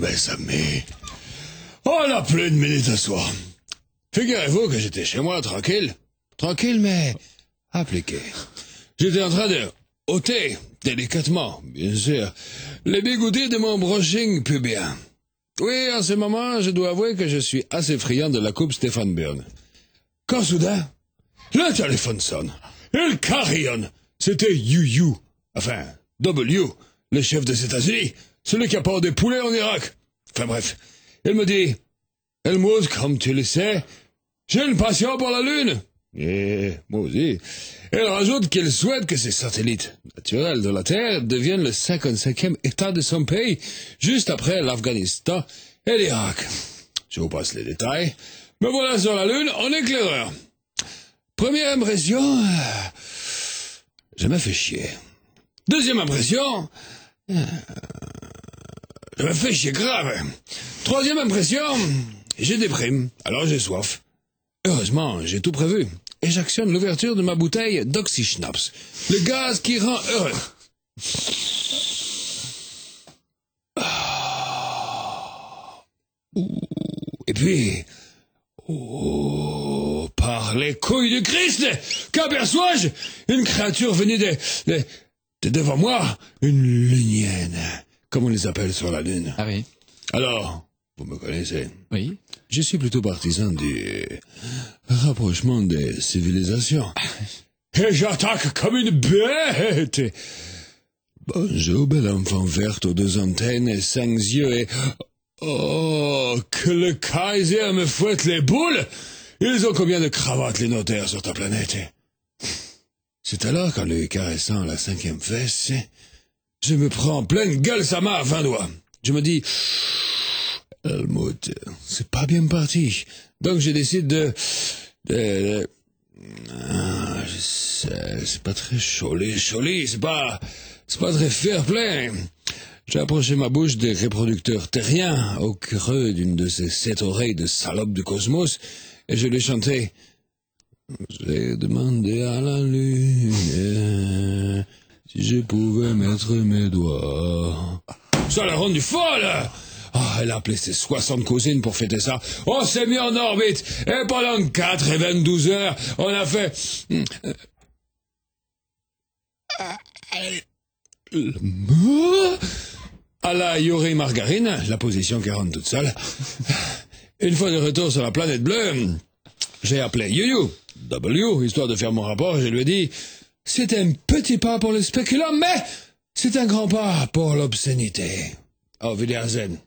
mes amis, on n'a plus de minutes à soi. Figurez-vous que j'étais chez moi, tranquille mais appliqué. J'étais en train de ôter, délicatement, bien sûr, les bigoudis de mon brushing pubien. Oui, en ce moment, je dois avouer que je suis assez friand de la coupe Stéphane Bern. Quand soudain, le téléphone sonne. Il carillonne. C'était Yu. Enfin, W, le chef des États-Unis, celui qui a pas des poulets en Irak. Enfin bref, il me dit, Helmut, comme tu le sais, j'ai une passion pour la Lune. Et moi aussi. Il rajoute qu'il souhaite que ces satellites naturels de la Terre deviennent le 55e État de son pays, juste après l'Afghanistan et l'Irak. Je vous passe les détails. Me voilà sur la Lune en éclaireur. Première impression, je me fais chier. Deuxième impression, je me fais chier grave. Troisième impression, j'ai des primes, alors j'ai soif. Heureusement, j'ai tout prévu. Et j'actionne l'ouverture de ma bouteille d'oxyschnaps, le gaz qui rend heureux. Et puis, par les couilles du Christ, qu'aperçois-je? Une créature venue de devant moi, une lunienne, comme on les appelle sur la Lune. Ah oui. Alors, vous me connaissez. Oui. Je suis plutôt partisan du rapprochement des civilisations. Et j'attaque comme une bête. Bonjour, belle enfant verte aux 2 antennes et 5 yeux et... Oh, que le Kaiser me fouette les boules! Ils ont combien de cravates, les notaires, sur ta planète? C'est alors qu'en lui caressant la 5e fesse, je me prends en pleine gueule sa main à 20 doigts. Je me dis... Helmut, c'est pas bien parti. Donc je décide je sais, c'est pas très joli, c'est pas très fair-play. J'ai approché ma bouche des reproducteurs terriens au creux d'une de ces 7 oreilles de salope du cosmos et je lui chantais « J'ai demandé à la lune si je pouvais mettre mes doigts. » Ça l'a rendu folle. Elle a appelé ses 60 cousines pour fêter ça. On s'est mis en orbite. Et pendant 4 et 22 heures, on a fait... à la Yuri Margarine, la position 40 toute seule. Une fois de retour sur la planète bleue, j'ai appelé Yu, W, histoire de faire mon rapport, et je lui ai dit, c'est un petit pas pour le spéculum, mais c'est un grand pas pour l'obscénité. Auf Wiedersehen.